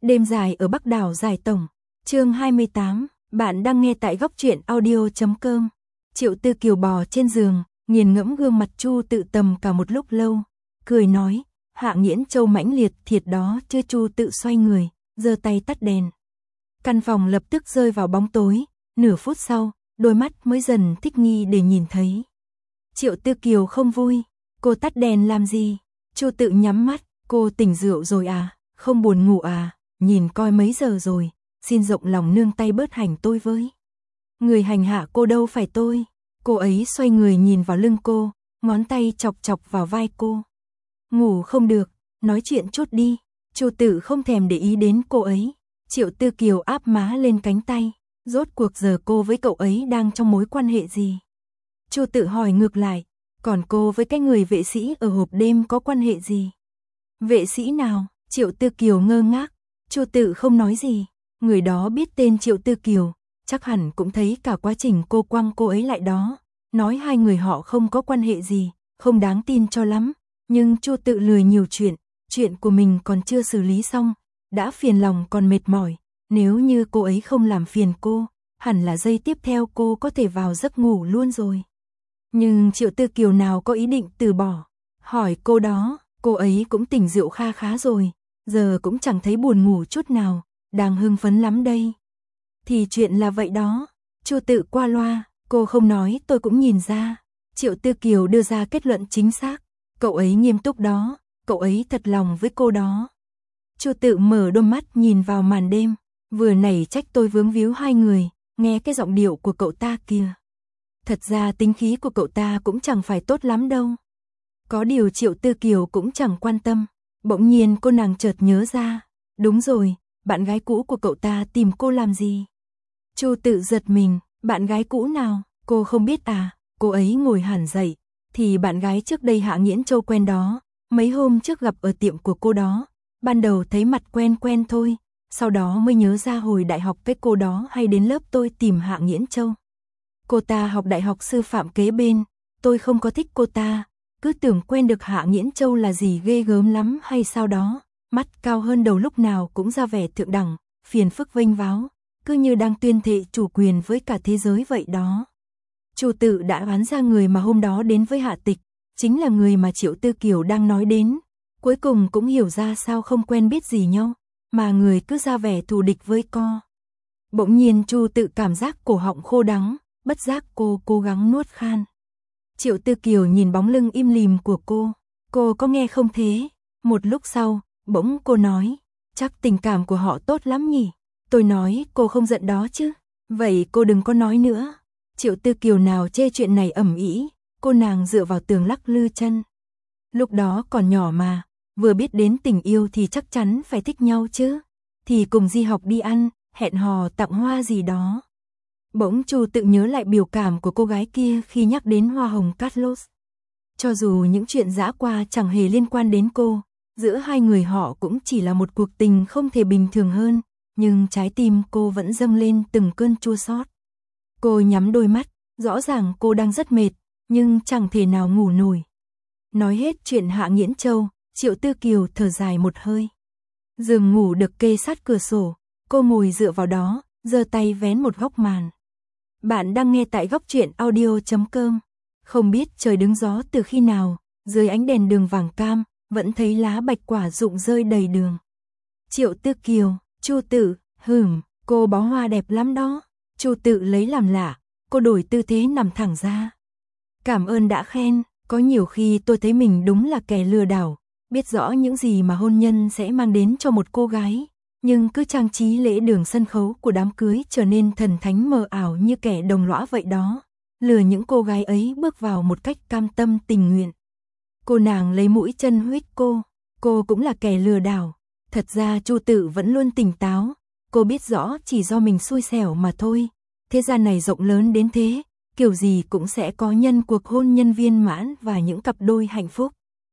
Đêm dài ở Bắc đảo Giải Tổng, chương 28, bạn đang nghe tại góc truyện audio.com. Triệu Tư Kiều bò trên giường, nghiền ngẫm gương mặt Chu Tự tầm cả một lúc lâu, cười nói, Hạ Nghiễn Châu mãnh liệt thiệt đó chứ. Chu Tự xoay người, giơ tay tắt đèn. Căn phòng lập tức rơi vào bóng tối, nửa phút sau, đôi mắt mới dần thích nghi để nhìn thấy. Triệu Tư Kiều không vui, cô tắt đèn làm gì? Chu Tự nhắm mắt, cô tỉnh rượu rồi à, không buồn ngủ à, nhìn coi mấy giờ rồi, xin rộng lòng nương tay bớt hành tôi với. Người hành hạ cô đâu phải tôi. Cô ấy xoay người nhìn vào lưng cô, ngón tay chọc chọc vào vai cô. Ngủ không được, nói chuyện chút đi. Chu Tự không thèm để ý đến cô ấy. Triệu Tư Kiều áp má lên cánh tay, rốt cuộc giờ cô với cậu ấy đang trong mối quan hệ gì? Chu Tự hỏi ngược lại, còn cô với cái người vệ sĩ ở hộp đêm có quan hệ gì? Vệ sĩ nào? Triệu Tư Kiều ngơ ngác. Chu Tự không nói gì. Người đó biết tên Triệu Tư Kiều, chắc hẳn cũng thấy cả quá trình cô quăng cô ấy lại đó. Nói hai người họ không có quan hệ gì, không đáng tin cho lắm. Nhưng Chu Tự lười nhiều chuyện của mình còn chưa xử lý xong, đã phiền lòng còn mệt mỏi. Nếu như cô ấy không làm phiền cô, hẳn là giây tiếp theo cô có thể vào giấc ngủ luôn rồi. Nhưng Triệu Tư Kiều nào có ý định từ bỏ. Hỏi cô đó, cô ấy cũng tỉnh rượu kha khá rồi, giờ cũng chẳng thấy buồn ngủ chút nào, đang hưng phấn lắm đây. Thì chuyện là vậy đó. Chu Tự qua loa, cô không nói tôi cũng nhìn ra. Triệu Tư Kiều đưa ra kết luận chính xác, cậu ấy nghiêm túc đó, cậu ấy thật lòng với cô đó. Chu Tự mở đôi mắt nhìn vào màn đêm, vừa nảy trách tôi vướng víu hai người, nghe cái giọng điệu của cậu ta kìa. Thật ra tính khí của cậu ta cũng chẳng phải tốt lắm đâu. Có điều Triệu Tư Kiều cũng chẳng quan tâm. Bỗng nhiên cô nàng chợt nhớ ra, đúng rồi, bạn gái cũ của cậu ta tìm cô làm gì? Chu Tự giật mình, bạn gái cũ nào? Cô không biết à? Cô ấy ngồi hẳn dậy, thì bạn gái trước đây Hạ Nghiễn Châu quen đó, mấy hôm trước gặp ở tiệm của cô đó, ban đầu thấy mặt quen quen thôi, sau đó mới nhớ ra hồi đại học cái cô đó hay đến lớp tôi tìm Hạ Nghiễn Châu. Cô ta học đại học sư phạm kế bên, tôi không có thích cô ta, cứ tưởng quen được Hạ Nghiễn Châu là gì ghê gớm lắm hay sao đó, mắt cao hơn đầu lúc nào cũng ra vẻ thượng đẳng, phiền phức vênh váo, cứ như đang tuyên thệ chủ quyền với cả thế giới vậy đó. Chu Tự đã đoán ra người mà hôm đó đến với Hạ Tịch, chính là người mà Triệu Tư Kiều đang nói đến, cuối cùng cũng hiểu ra sao không quen biết gì nhau, mà người cứ ra vẻ thù địch với co. Bỗng nhiên Chu Tự cảm giác cổ họng khô đắng, bất giác cô cố gắng nuốt khan. Triệu Tư Kiều nhìn bóng lưng im lìm của cô có nghe không thế? Một lúc sau, bỗng cô nói, chắc tình cảm của họ tốt lắm nhỉ? Tôi nói cô không giận đó chứ? Vậy cô đừng có nói nữa. Triệu Tư Kiều nào chê chuyện này ầm ĩ, cô nàng dựa vào tường lắc lư chân. Lúc đó còn nhỏ mà, vừa biết đến tình yêu thì chắc chắn phải thích nhau chứ. Thì cùng đi học đi ăn, hẹn hò tặng hoa gì đó. Bỗng Chu Tự nhớ lại biểu cảm của cô gái kia khi nhắc đến hoa hồng Carlos. Cho dù những chuyện dã qua chẳng hề liên quan đến cô, giữa hai người họ cũng chỉ là một cuộc tình không thể bình thường hơn, nhưng trái tim cô vẫn dâng lên từng cơn chua xót. Cô nhắm đôi mắt, rõ ràng cô đang rất mệt, nhưng chẳng thể nào ngủ nổi. Nói hết chuyện Hạ Nghiễn Châu, Triệu Tư Kiều thở dài một hơi. Giường ngủ được kê sát cửa sổ, cô ngồi dựa vào đó, giơ tay vén một góc màn. Bạn đang nghe tại góc truyện audio.com. Không biết trời đứng gió từ khi nào, dưới ánh đèn đường vàng cam, vẫn thấy lá bạch quả rụng rơi đầy đường. Triệu Tư Kiều, Chu Tự, cô bó hoa đẹp lắm đó. Chu Tự lấy làm lạ, cô đổi tư thế nằm thẳng ra. Cảm ơn đã khen, có nhiều khi tôi thấy mình đúng là kẻ lừa đảo, biết rõ những gì mà hôn nhân sẽ mang đến cho một cô gái, nhưng cứ trang trí lễ đường sân khấu của đám cưới trở nên thần thánh mờ ảo như kẻ đồng lõa vậy đó, lừa những cô gái ấy bước vào một cách cam tâm tình nguyện. Cô nàng lấy mũi chân huých cô cũng là kẻ lừa đảo. Thật ra Chu Tự vẫn luôn tỉnh táo, cô biết rõ chỉ do mình xui xẻo mà thôi. Thế gian này rộng lớn đến thế, kiểu gì cũng sẽ có nhân cuộc hôn nhân viên mãn và những cặp đôi hạnh phúc.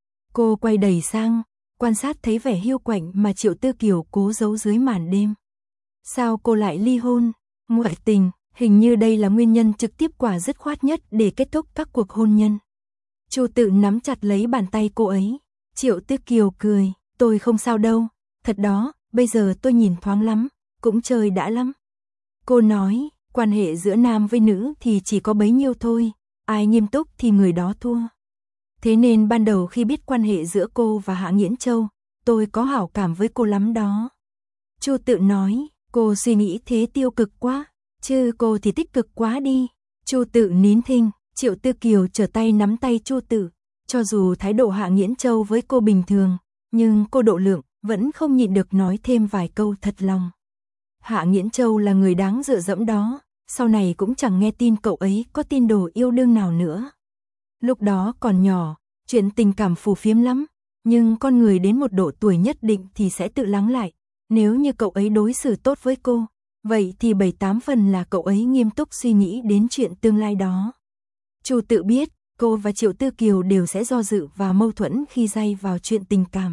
Cô quay đầy sang, quan sát thấy vẻ hiu quạnh mà Triệu Tư Kiều cố giấu dưới màn đêm. Sao cô lại ly hôn? Ngoại tình, hình như đây là nguyên nhân trực tiếp quả dứt khoát nhất để kết thúc các cuộc hôn nhân. Chu Tự nắm chặt lấy bàn tay cô ấy. Triệu Tư Kiều cười, tôi không sao đâu, thật đó, bây giờ tôi nhìn thoáng lắm, cũng chơi đã lắm. Cô nói, quan hệ giữa nam với nữ thì chỉ có bấy nhiêu thôi, ai nghiêm túc thì người đó thua. Thế nên ban đầu khi biết quan hệ giữa cô và Hạ Nghiễn Châu, tôi có hảo cảm với cô lắm đó. Chu Tự nói, cô suy nghĩ thế tiêu cực quá, chứ cô thì tích cực quá đi. Chu Tự nín thinh, Triệu Tư Kiều trở tay nắm tay Chu Tự, cho dù thái độ Hạ Nghiễn Châu với cô bình thường, nhưng cô độ lượng vẫn không nhịn được nói thêm vài câu thật lòng. Hạ Nghiễn Châu là người đáng dựa dẫm đó, sau này cũng chẳng nghe tin cậu ấy có tin đồ yêu đương nào nữa. Lúc đó còn nhỏ, chuyện tình cảm phù phiếm lắm, nhưng con người đến một độ tuổi nhất định thì sẽ tự lắng lại. Nếu như cậu ấy đối xử tốt với cô, vậy thì 7-8 phần là cậu ấy nghiêm túc suy nghĩ đến chuyện tương lai đó. Chu Tự biết, cô và Triệu Tư Kiều đều sẽ do dự và mâu thuẫn khi day vào chuyện tình cảm.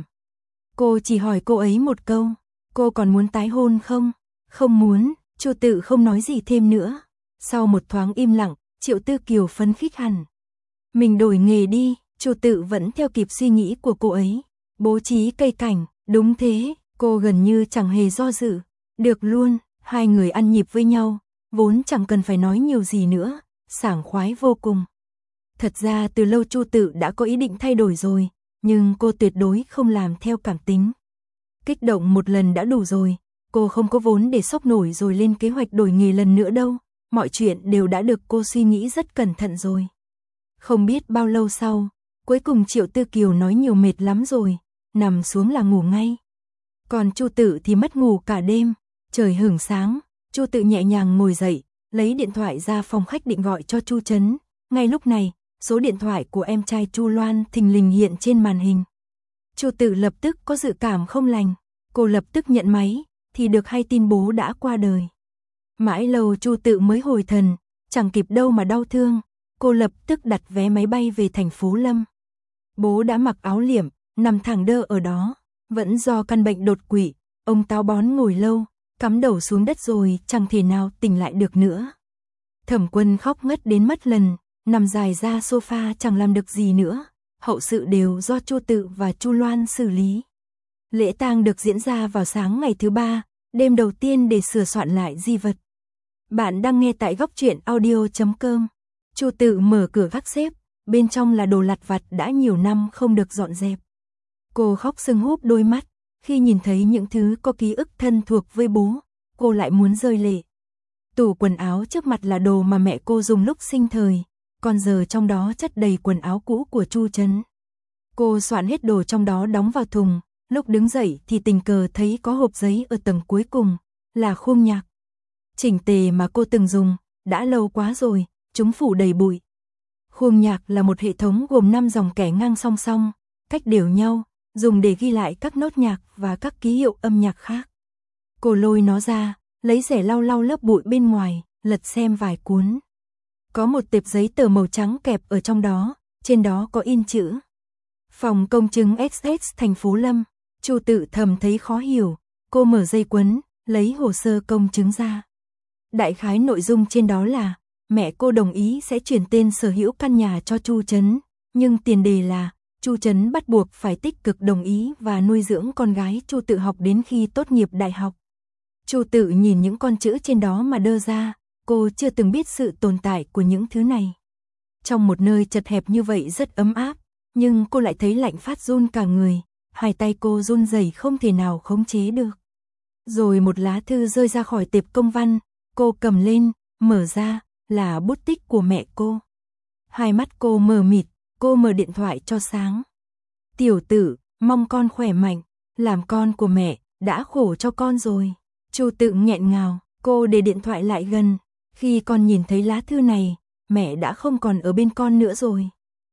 Cô chỉ hỏi cô ấy một câu, cô còn muốn tái hôn không? Không muốn, Chu Tự không nói gì thêm nữa. Sau một thoáng im lặng, Triệu Tư Kiều phấn khích hẳn. Mình đổi nghề đi, Chu Tự vẫn theo kịp suy nghĩ của cô ấy. Bố trí cây cảnh, đúng thế, cô gần như chẳng hề do dự. Được luôn, hai người ăn nhịp với nhau, vốn chẳng cần phải nói nhiều gì nữa, sảng khoái vô cùng. Thật ra từ lâu Chu Tự đã có ý định thay đổi rồi, nhưng cô tuyệt đối không làm theo cảm tính. Kích động một lần đã đủ rồi, cô không có vốn để sốc nổi rồi lên kế hoạch đổi nghề lần nữa đâu, mọi chuyện đều đã được cô suy nghĩ rất cẩn thận rồi. Không biết bao lâu sau, cuối cùng Triệu Tư Kiều nói nhiều mệt lắm rồi, nằm xuống là ngủ ngay. Còn Chu Tự thì mất ngủ cả đêm, trời hửng sáng, Chu Tự nhẹ nhàng ngồi dậy, lấy điện thoại ra phòng khách định gọi cho Chu Trấn. Ngay lúc này, số điện thoại của em trai Chu Loan thình lình hiện trên màn hình. Chu Tự lập tức có dự cảm không lành, cô lập tức nhận máy, thì được hay tin bố đã qua đời. Mãi lâu Chu Tự mới hồi thần, chẳng kịp đâu mà đau thương, cô lập tức đặt vé máy bay về thành phố Lâm. Bố đã mặc áo liệm, nằm thẳng đơ ở đó, vẫn do căn bệnh đột quỵ, ông táo bón ngồi lâu, cắm đầu xuống đất rồi chẳng thể nào tỉnh lại được nữa. Thẩm Quân khóc ngất đến mất lần, nằm dài ra sofa chẳng làm được gì nữa, hậu sự đều do Chu Tự và Chu Loan xử lý. Lễ tang được diễn ra vào sáng ngày thứ 3, đêm đầu tiên để sửa soạn lại di vật. Bạn đang nghe tại góc truyện audio.com. Chu Tự mở cửa gác xếp, bên trong là đồ lặt vặt đã nhiều năm không được dọn dẹp. Cô khóc sưng húp đôi mắt, khi nhìn thấy những thứ có ký ức thân thuộc với bố, cô lại muốn rơi lệ. Tủ quần áo trước mặt là đồ mà mẹ cô dùng lúc sinh thời, còn giờ trong đó chất đầy quần áo cũ của Chu Trấn. Cô soạn hết đồ trong đó đóng vào thùng, lúc đứng dậy thì tình cờ thấy có hộp giấy ở tầng cuối cùng, là khuôn nhạc. Chỉnh tề mà cô từng dùng, đã lâu quá rồi, chúng phủ đầy bụi. Khuôn nhạc là một hệ thống gồm 5 dòng kẻ ngang song song, cách đều nhau, dùng để ghi lại các nốt nhạc và các ký hiệu âm nhạc khác. Cô lôi nó ra, lấy rẻ lau lau lớp bụi bên ngoài, lật xem vài cuốn. Có một tệp giấy tờ màu trắng kẹp ở trong đó, trên đó có in chữ Phòng công chứng XX thành phố Lâm. Chu Tự thầm thấy khó hiểu, cô mở dây quấn, lấy hồ sơ công chứng ra. Đại khái nội dung trên đó là, mẹ cô đồng ý sẽ chuyển tên sở hữu căn nhà cho Chu Trấn, nhưng tiền đề là, Chu Trấn bắt buộc phải tích cực đồng ý và nuôi dưỡng con gái Chu Tự học đến khi tốt nghiệp đại học. Chu Tự nhìn những con chữ trên đó mà đơ ra, cô chưa từng biết sự tồn tại của những thứ này. Trong một nơi chật hẹp như vậy rất ấm áp, nhưng cô lại thấy lạnh phát run cả người, hai tay cô run rẩy không thể nào khống chế được. Rồi một lá thư rơi ra khỏi tệp công văn, cô cầm lên, mở ra, là bút tích của mẹ cô. Hai mắt cô mờ mịt, cô mở điện thoại cho sáng. Tiểu Tự, mong con khỏe mạnh, làm con của mẹ, đã khổ cho con rồi. Chu Tự nghẹn ngào, cô để điện thoại lại gần. Khi con nhìn thấy lá thư này, mẹ đã không còn ở bên con nữa rồi.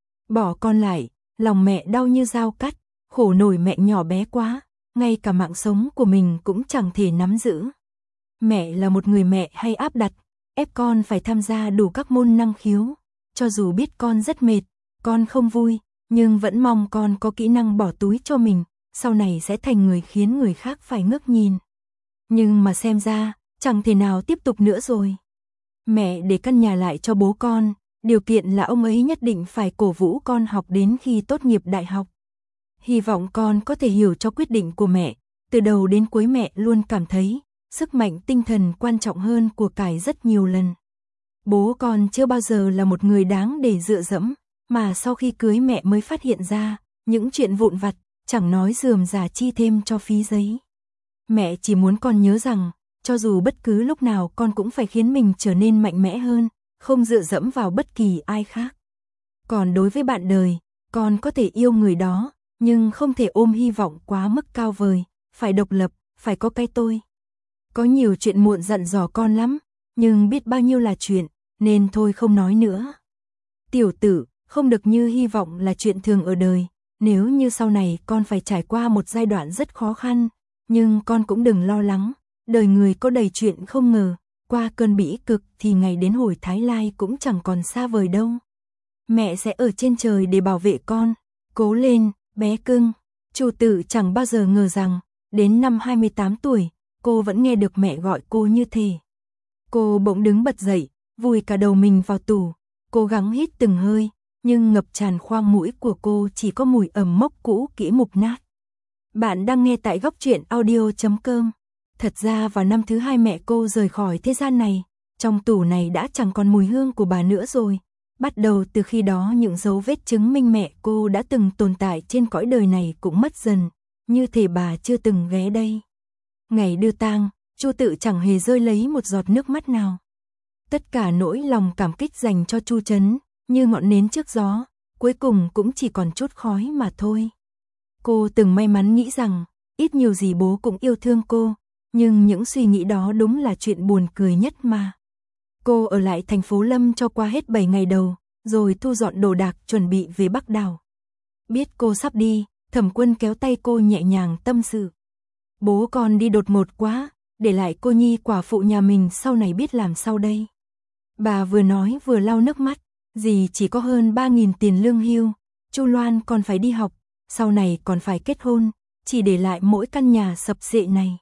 Bỏ con lại, lòng mẹ đau như dao cắt, khổ nổi mẹ nhỏ bé quá, ngay cả mạng sống của mình cũng chẳng thể nắm giữ. Mẹ là một người mẹ hay áp đặt, ép con phải tham gia đủ các môn năng khiếu. Cho dù biết con rất mệt, con không vui, nhưng vẫn mong con có kỹ năng bỏ túi cho mình, sau này sẽ thành người khiến người khác phải ngước nhìn. Nhưng mà xem ra, chẳng thể nào tiếp tục nữa rồi. Mẹ để căn nhà lại cho bố con, điều kiện là ông ấy nhất định phải cổ vũ con học đến khi tốt nghiệp đại học. Hy vọng con có thể hiểu cho quyết định của mẹ, Từ đầu đến cuối mẹ luôn cảm thấy, sức mạnh tinh thần quan trọng hơn của cải rất nhiều lần. Bố con chưa bao giờ là một người đáng để dựa dẫm, mà sau khi cưới mẹ mới phát hiện ra, những chuyện vụn vặt, chẳng nói rườm rà chi thêm cho phí giấy. Mẹ chỉ muốn con nhớ rằng, cho dù bất cứ lúc nào con cũng phải khiến mình trở nên mạnh mẽ hơn, không dựa dẫm vào bất kỳ ai khác. Còn đối với bạn đời, con có thể yêu người đó, nhưng không thể ôm hy vọng quá mức cao vời, phải độc lập, phải có cái tôi. Có nhiều chuyện muộn dặn dò con lắm, nhưng biết bao nhiêu là chuyện, nên thôi không nói nữa. Tiểu tử, không được như hy vọng là chuyện thường ở đời, nếu như sau này con phải trải qua một giai đoạn rất khó khăn, nhưng con cũng đừng lo lắng, đời người có đầy chuyện không ngờ, qua cơn bỉ cực thì ngày đến hồi Thái Lai cũng chẳng còn xa vời đâu. Mẹ sẽ ở trên trời để bảo vệ con, cố lên, bé cưng. Chu Tự chẳng bao giờ ngờ rằng, đến năm 28 tuổi, cô vẫn nghe được mẹ gọi cô như thế. Cô bỗng đứng bật dậy, vùi cả đầu mình vào tủ, cố gắng hít từng hơi, nhưng ngập tràn khoang mũi của cô chỉ có mùi ẩm mốc cũ kỹ mục nát. Bạn đang nghe tại góc truyện audio.com. Thật ra vào năm thứ 2 mẹ cô rời khỏi thế gian này, trong tủ này đã chẳng còn mùi hương của bà nữa rồi. Bắt đầu từ khi đó những dấu vết chứng minh mẹ cô đã từng tồn tại trên cõi đời này cũng mất dần, như thể bà chưa từng ghé đây. Ngày đưa tang, Chu Tự chẳng hề rơi lấy một giọt nước mắt nào. Tất cả nỗi lòng cảm kích dành cho Chu Trấn, như ngọn nến trước gió, cuối cùng cũng chỉ còn chút khói mà thôi. Cô từng may mắn nghĩ rằng, ít nhiều gì bố cũng yêu thương cô, nhưng những suy nghĩ đó đúng là chuyện buồn cười nhất mà. Cô ở lại thành phố Lâm cho qua hết 7 ngày đầu, rồi thu dọn đồ đạc chuẩn bị về Bắc đảo. Biết cô sắp đi, Thẩm Quân kéo tay cô nhẹ nhàng tâm sự. Bố con đi đột ngột quá, để lại cô nhi quả phụ nhà mình sau này biết làm sao đây. Bà vừa nói vừa lau nước mắt, dì chỉ có hơn 3.000 tiền lương hưu, Chu Loan còn phải đi học, sau này còn phải kết hôn, chỉ để lại mỗi căn nhà sập xệ này.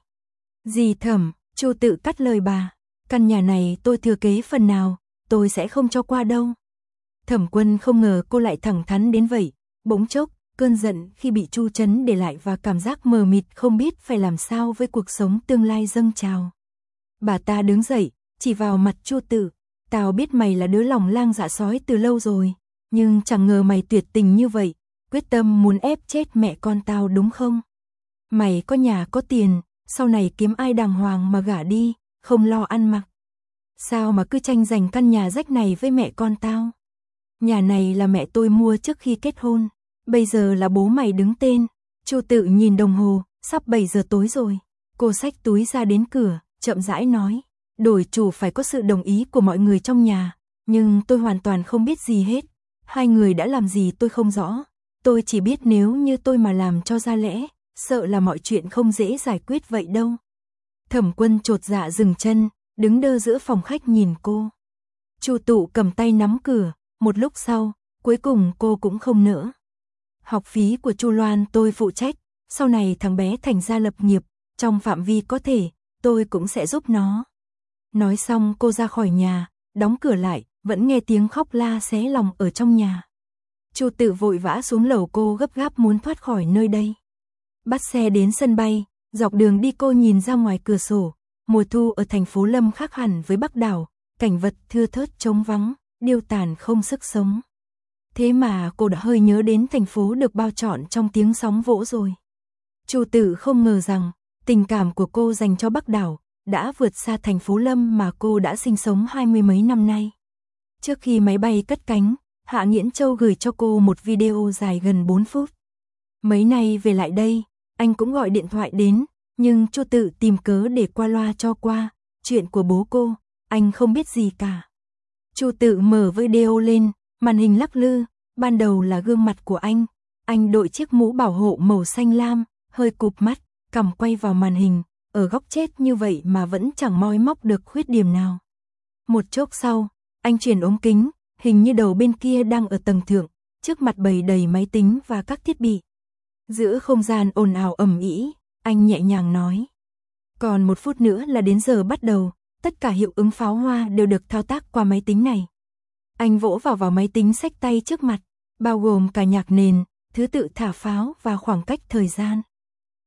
Dì Thẩm, Chu Tự cắt lời bà, căn nhà này tôi thừa kế phần nào, tôi sẽ không cho qua đâu. Thẩm Quân không ngờ cô lại thẳng thắn đến vậy, bỗng chốc, cơn giận khi bị Chu Trấn để lại và cảm giác mờ mịt không biết phải làm sao với cuộc sống tương lai dâng trào. Bà ta đứng dậy, chỉ vào mặt Chu Tự, tao biết mày là đứa lòng lang dạ sói từ lâu rồi, nhưng chẳng ngờ mày tuyệt tình như vậy, quyết tâm muốn ép chết mẹ con tao đúng không? Mày có nhà có tiền, sau này kiếm ai đàng hoàng mà gả đi, không lo ăn mặc. Sao mà cứ tranh giành căn nhà rách này với mẹ con tao? Nhà này là mẹ tôi mua trước khi kết hôn, bây giờ là bố mày đứng tên. Chu Tự nhìn đồng hồ, sắp 7 giờ tối rồi. Cô xách túi ra đến cửa, chậm rãi nói, đổi chủ phải có sự đồng ý của mọi người trong nhà, nhưng tôi hoàn toàn không biết gì hết. Hai người đã làm gì tôi không rõ, tôi chỉ biết nếu như tôi mà làm cho ra lẽ, sợ là mọi chuyện không dễ giải quyết vậy đâu. Thẩm Quân chột dạ dừng chân, đứng đơ giữa phòng khách nhìn cô. Chu Tự cầm tay nắm cửa, một lúc sau, cuối cùng cô cũng không nỡ. Học phí của Chu Loan tôi phụ trách, sau này thằng bé thành ra lập nghiệp, trong phạm vi có thể, tôi cũng sẽ giúp nó. Nói xong cô ra khỏi nhà, đóng cửa lại, vẫn nghe tiếng khóc la xé lòng ở trong nhà. Chu Tự vội vã xuống lầu, cô gấp gáp muốn thoát khỏi nơi đây. Bắt xe đến sân bay, dọc đường đi cô nhìn ra ngoài cửa sổ, mùa thu ở thành phố Lâm khác hẳn với Bắc đảo, cảnh vật thưa thớt trống vắng, điêu tàn không sức sống. Thế mà cô đã hơi nhớ đến thành phố được bao trọn trong tiếng sóng vỗ rồi. Chu Tự không ngờ rằng, tình cảm của cô dành cho Bắc đảo đã vượt xa thành phố Lâm mà cô đã sinh sống 20 mấy năm nay. Trước khi máy bay cất cánh, Hạ Nghiễn Châu gửi cho cô một video dài gần 4 phút. Mấy nay về lại đây, anh cũng gọi điện thoại đến, nhưng Chu Tự tìm cớ để qua loa cho qua, chuyện của bố cô, anh không biết gì cả. Chu Tự mở video lên, màn hình lắc lư, ban đầu là gương mặt của anh đội chiếc mũ bảo hộ màu xanh lam, hơi cụp mắt, cằm quay vào màn hình, ở góc chết như vậy mà vẫn chẳng moi móc được khuyết điểm nào. Một chốc sau, anh chuyển ống kính, hình như đầu bên kia đang ở tầng thượng, trước mặt bày đầy máy tính và các thiết bị. Giữa không gian ồn ào ầm ĩ, anh nhẹ nhàng nói. Còn 1 phút nữa là đến giờ bắt đầu, tất cả hiệu ứng pháo hoa đều được thao tác qua máy tính này. Anh vỗ vào máy tính xách tay trước mặt, bao gồm cả nhạc nền, thứ tự thả pháo và khoảng cách thời gian.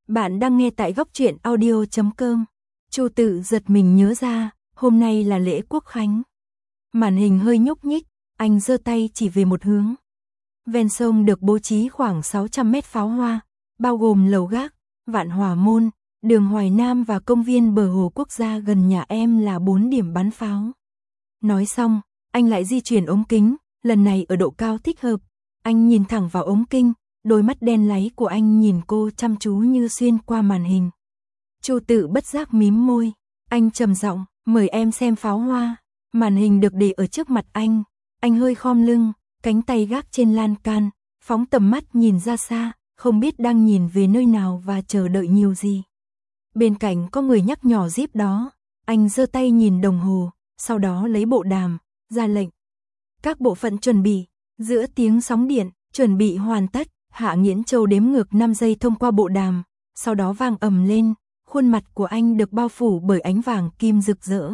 Bạn đang nghe tại góc truyện audio.com. Chu Tự giật mình nhớ ra, hôm nay là lễ Quốc khánh. Màn hình hơi nhúc nhích, anh giơ tay chỉ về một hướng. Ven sông được bố trí khoảng 600 mét pháo hoa, bao gồm lầu gác, Vạn Hỏa Môn, đường Hoài Nam và công viên bờ hồ quốc gia gần nhà em là 4 điểm bắn pháo. Nói xong, anh lại di chuyển ống kính, lần này ở độ cao thích hợp. Anh nhìn thẳng vào ống kính, đôi mắt đen láy của anh nhìn cô chăm chú như xuyên qua màn hình. Chu Tự bất giác mím môi, anh trầm giọng, mời em xem pháo hoa. Màn hình được để ở trước mặt anh hơi khom lưng, cánh tay gác trên lan can, phóng tầm mắt nhìn ra xa, không biết đang nhìn về nơi nào và chờ đợi nhiều gì. Bên cạnh có người nhắc nhỏ díp đó, anh giơ tay nhìn đồng hồ, sau đó lấy bộ đàm, ra lệnh. Các bộ phận chuẩn bị, giữa tiếng sóng điện, chuẩn bị hoàn tất, Hạ Nghiễn Châu đếm ngược 5 giây thông qua bộ đàm, sau đó vang ầm lên, khuôn mặt của anh được bao phủ bởi ánh vàng kim rực rỡ.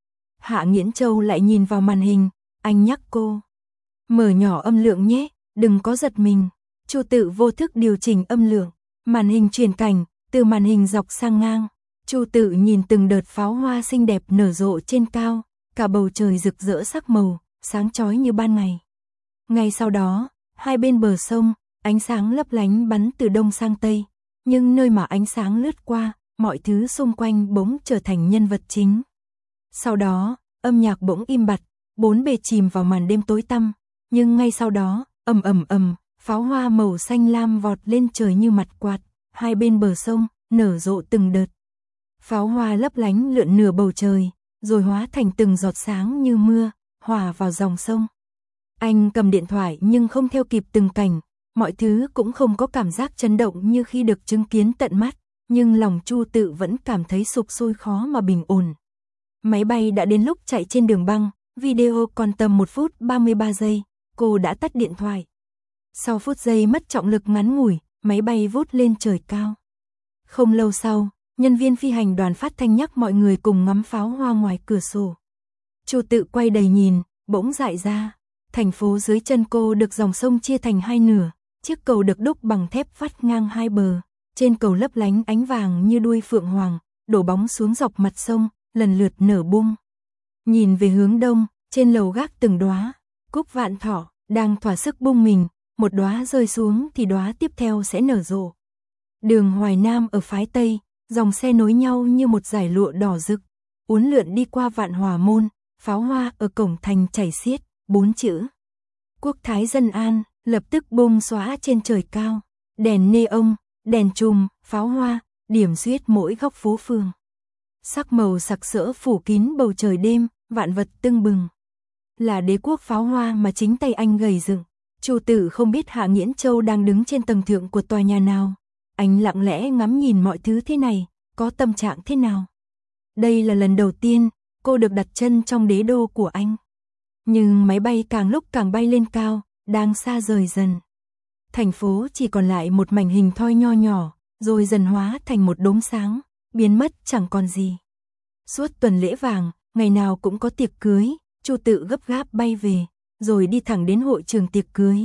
Hạ Nghiễn Châu lại nhìn vào màn hình, anh nhắc cô. Mở nhỏ âm lượng nhé, đừng có giật mình. Chu Tự vô thức điều chỉnh âm lượng, màn hình chuyển cảnh, từ màn hình dọc sang ngang. Chu Tự nhìn từng đợt pháo hoa xinh đẹp nở rộ trên cao, cả bầu trời rực rỡ sắc màu, sáng chói như ban ngày. Ngay sau đó, hai bên bờ sông, ánh sáng lấp lánh bắn từ đông sang tây, nhưng nơi mà ánh sáng lướt qua, mọi thứ xung quanh bỗng trở thành nhân vật chính. Sau đó, âm nhạc bỗng im bặt, bốn bề chìm vào màn đêm tối tăm, nhưng ngay sau đó, ầm ầm ầm, pháo hoa màu xanh lam vọt lên trời như mặt quạt, hai bên bờ sông nở rộ từng đợt. Pháo hoa lấp lánh lượn nửa bầu trời, rồi hóa thành từng giọt sáng như mưa, hòa vào dòng sông. Anh cầm điện thoại nhưng không theo kịp từng cảnh, mọi thứ cũng không có cảm giác chấn động như khi được chứng kiến tận mắt, nhưng lòng Chu Tự vẫn cảm thấy sục sôi khó mà bình ổn. Máy bay đã đến lúc chạy trên đường băng, video còn tầm 1 phút 33 giây, cô đã tắt điện thoại. Sau phút giây mất trọng lực ngắn ngủi, máy bay vút lên trời cao. Không lâu sau, nhân viên phi hành đoàn phát thanh nhắc mọi người cùng ngắm pháo hoa ngoài cửa sổ. Chu Tự quay đầy nhìn, bỗng dại ra. Thành phố dưới chân cô được dòng sông chia thành hai nửa, chiếc cầu được đúc bằng thép vắt ngang hai bờ. Trên cầu lấp lánh ánh vàng như đuôi phượng hoàng, đổ bóng xuống dọc mặt sông, lần lượt nở bung. Nhìn về hướng đông, trên lầu gác từng đóa cúc vạn thọ đang thỏa sức bung mình, một đóa rơi xuống thì đóa tiếp theo sẽ nở rộ. Đường Hoài Nam ở phái Tây, dòng xe nối nhau như một dải lụa đỏ rực, uốn lượn đi qua Vạn Hỏa Môn, pháo hoa ở cổng thành chảy xiết, 4 chữ Quốc Thái Dân An lập tức bung xóa trên trời cao, đèn neon, đèn chùm, pháo hoa, điểm xuyết mỗi góc phố phường. Sắc màu sặc sỡ phủ kín bầu trời đêm, vạn vật tưng bừng. Là đế quốc pháo hoa mà chính tay anh gầy dựng. Chu Tự không biết Hạ Nghiễn Châu đang đứng trên tầng thượng của tòa nhà nào. Anh lặng lẽ ngắm nhìn mọi thứ thế này, có tâm trạng thế nào. Đây là lần đầu tiên cô được đặt chân trong đế đô của anh. Nhưng máy bay càng lúc càng bay lên cao, đang xa rời dần. Thành phố chỉ còn lại một mảnh hình thoi nho nhỏ, rồi dần hóa thành một đốm sáng, biến mất chẳng còn gì. Suốt tuần lễ vàng, ngày nào cũng có tiệc cưới, Chu Tự gấp gáp bay về, rồi đi thẳng đến hội trường tiệc cưới.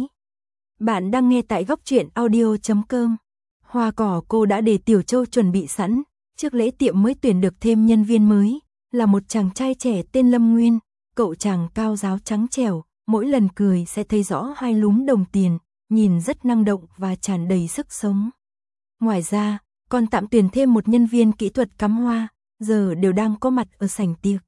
Bạn đang nghe tại góc truyện audio.com. Hoa cỏ cô đã để Tiểu Châu chuẩn bị sẵn, trước lễ tiệm mới tuyển được thêm nhân viên mới, là một chàng trai trẻ tên Lâm Nguyên, cậu chàng cao ráo trắng trẻo, mỗi lần cười sẽ thấy rõ hai lúm đồng tiền, nhìn rất năng động và tràn đầy sức sống. Ngoài ra, còn tạm tuyển thêm một nhân viên kỹ thuật cắm hoa, giờ đều đang có mặt ở sảnh tiệc.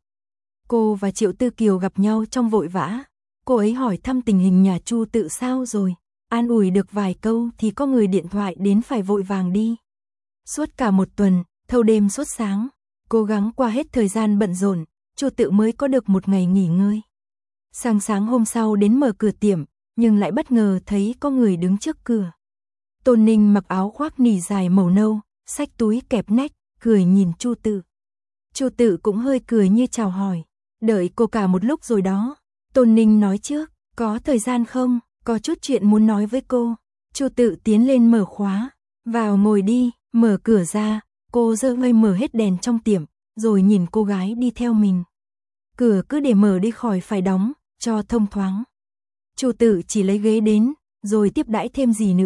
Cô và Triệu Tư Kiều gặp nhau trong vội vã, cô ấy hỏi thăm tình hình nhà Chu Tự sao rồi, an ủi được vài câu thì có người điện thoại đến phải vội vàng đi. Suốt cả một tuần, thâu đêm suốt sáng, cố gắng qua hết thời gian bận rộn, Chu Tự mới có được một ngày nghỉ ngơi. Sáng sáng hôm sau đến mở cửa tiệm, nhưng lại bất ngờ thấy có người đứng trước cửa. Tôn Ninh mặc áo khoác nỉ dài màu nâu, xách túi kẹp nách, cười nhìn Chu Tự. Chu Tự cũng hơi cười như chào hỏi, đợi cô cả một lúc rồi đó. Tôn Ninh nói trước, có thời gian không, có chút chuyện muốn nói với cô. Chu Tự tiến lên mở khóa, vào ngồi đi, mở cửa ra, cô giơ tay mở hết đèn trong tiệm, rồi nhìn cô gái đi theo mình. Cửa cứ để mở đi khỏi phải đóng, cho thông thoáng. Chu Tự chỉ lấy ghế đến, rồi tiếp đãi thêm gì nữa,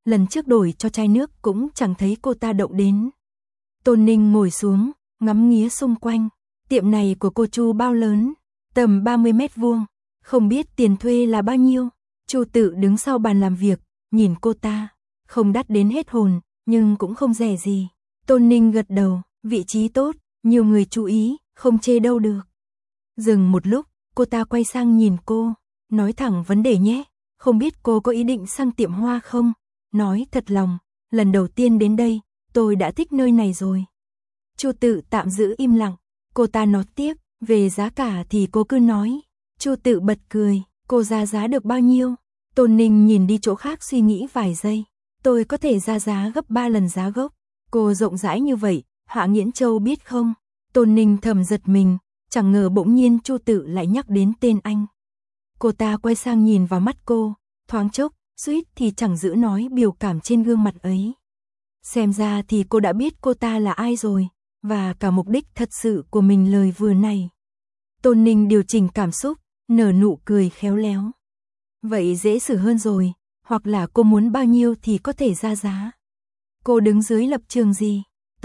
lần trước đổi cho chai nước cũng chẳng thấy cô ta động đến. Tôn Ninh ngồi xuống, ngắm nghía xung quanh. Tiệm này của cô Chu bao lớn? Tầm 30 mét vuông. Không biết tiền thuê là bao nhiêu? Chu Tự đứng sau bàn làm việc, nhìn cô ta. Không đắt đến hết hồn, nhưng cũng không rẻ gì. Tôn Ninh gật đầu, vị trí tốt, nhiều người chú ý, không chê đâu được. Dừng một lúc, cô ta quay sang nhìn cô, nói thẳng vấn đề nhé, không biết cô có ý định sang tiệm hoa không? Nói thật lòng, lần đầu tiên đến đây, tôi đã thích nơi này rồi. Chu Tự tạm giữ im lặng, cô ta nói tiếp, về giá cả thì cô cứ nói. Chu Tự bật cười, cô ra giá được bao nhiêu? Tôn Ninh nhìn đi chỗ khác suy nghĩ vài giây, tôi có thể ra giá gấp 3 lần giá gốc. Cô rộng rãi như vậy, Hạ Nghiễn Châu biết không? Tôn Ninh thầm giật mình, chẳng ngờ bỗng nhiên Chu Tự lại nhắc đến tên anh. Cô ta quay sang nhìn vào mắt cô, thoáng chốc, suýt thì chẳng giữ nói biểu cảm trên gương mặt ấy. Xem ra thì cô đã biết cô ta là ai rồi, và cả mục đích thật sự của mình lời vừa này. Tôn Ninh điều chỉnh cảm xúc, nở nụ cười khéo léo. Vậy dễ xử hơn rồi, hoặc là cô muốn bao nhiêu thì có thể ra giá. Cô đứng dưới lập trường gì?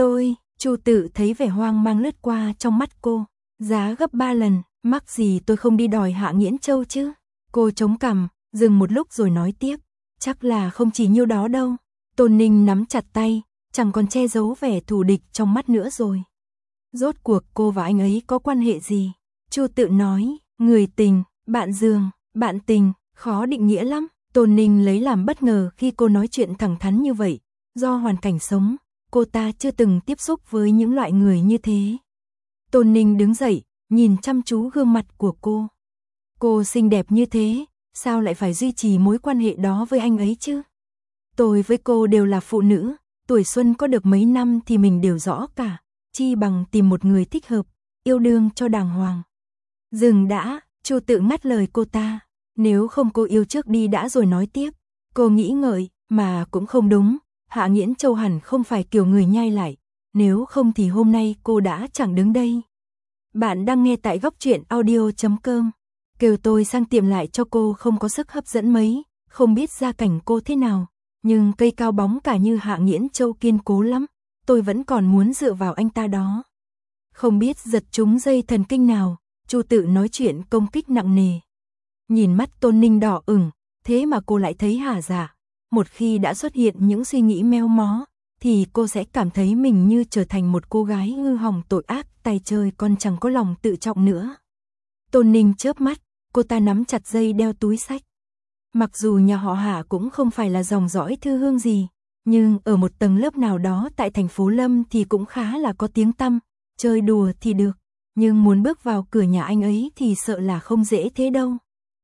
Chu Tự thấy vẻ hoang mang lướt qua trong mắt cô. Giá gấp 3 lần, mắc gì tôi không đi đòi Hạ Nghiễn Châu chứ? Cô chống cằm, dừng một lúc rồi nói tiếp. Chắc là không chỉ nhiêu đó đâu. Tôn Ninh nắm chặt tay, chẳng còn che giấu vẻ thù địch trong mắt nữa rồi. Rốt cuộc cô và anh ấy có quan hệ gì? Chu Tự nói, người tình, bạn giường, bạn tình, khó định nghĩa lắm. Tôn Ninh lấy làm bất ngờ khi cô nói chuyện thẳng thắn như vậy. Do hoàn cảnh sống, cô ta chưa từng tiếp xúc với những loại người như thế. Tôn Ninh đứng dậy, nhìn chăm chú gương mặt của cô. Cô xinh đẹp như thế, sao lại phải duy trì mối quan hệ đó với anh ấy chứ? Tôi với cô đều là phụ nữ, tuổi xuân có được mấy năm thì mình đều rõ cả, chi bằng tìm một người thích hợp, yêu đương cho đàng hoàng. Dừng đã, Chu Tự ngắt lời cô ta, nếu không cô yêu trước đi đã rồi nói tiếp. Cô nghĩ ngợi, mà cũng không đúng, Hạ Nghiễn Châu hẳn không phải kiểu người nhai lại, nếu không thì hôm nay cô đã chẳng đứng đây. Bạn đang nghe tại Góc Truyện Audio.com. Kêu tôi sang tiệm lại cho cô không có sức hấp dẫn mấy, không biết gia cảnh cô thế nào, nhưng cây cao bóng cả như Hạ Nghiễn Châu kiên cố lắm, tôi vẫn còn muốn dựa vào anh ta đó. Không biết giật trúng dây thần kinh nào, Chu Tự nói chuyện công kích nặng nề. Nhìn mắt Tôn Ninh đỏ ửng, thế mà cô lại thấy hả dạ. Một khi đã xuất hiện những suy nghĩ meo mó, thì cô sẽ cảm thấy mình như trở thành một cô gái hư hỏng tội ác, tay chơi còn chẳng có lòng tự trọng nữa. Tôn Ninh chớp mắt, cô ta nắm chặt dây đeo túi xách. Mặc dù nhà họ Hạ cũng không phải là dòng dõi thư hương gì, nhưng ở một tầng lớp nào đó tại thành phố Lâm thì cũng khá là có tiếng tăm, chơi đùa thì được, nhưng muốn bước vào cửa nhà anh ấy thì sợ là không dễ thế đâu.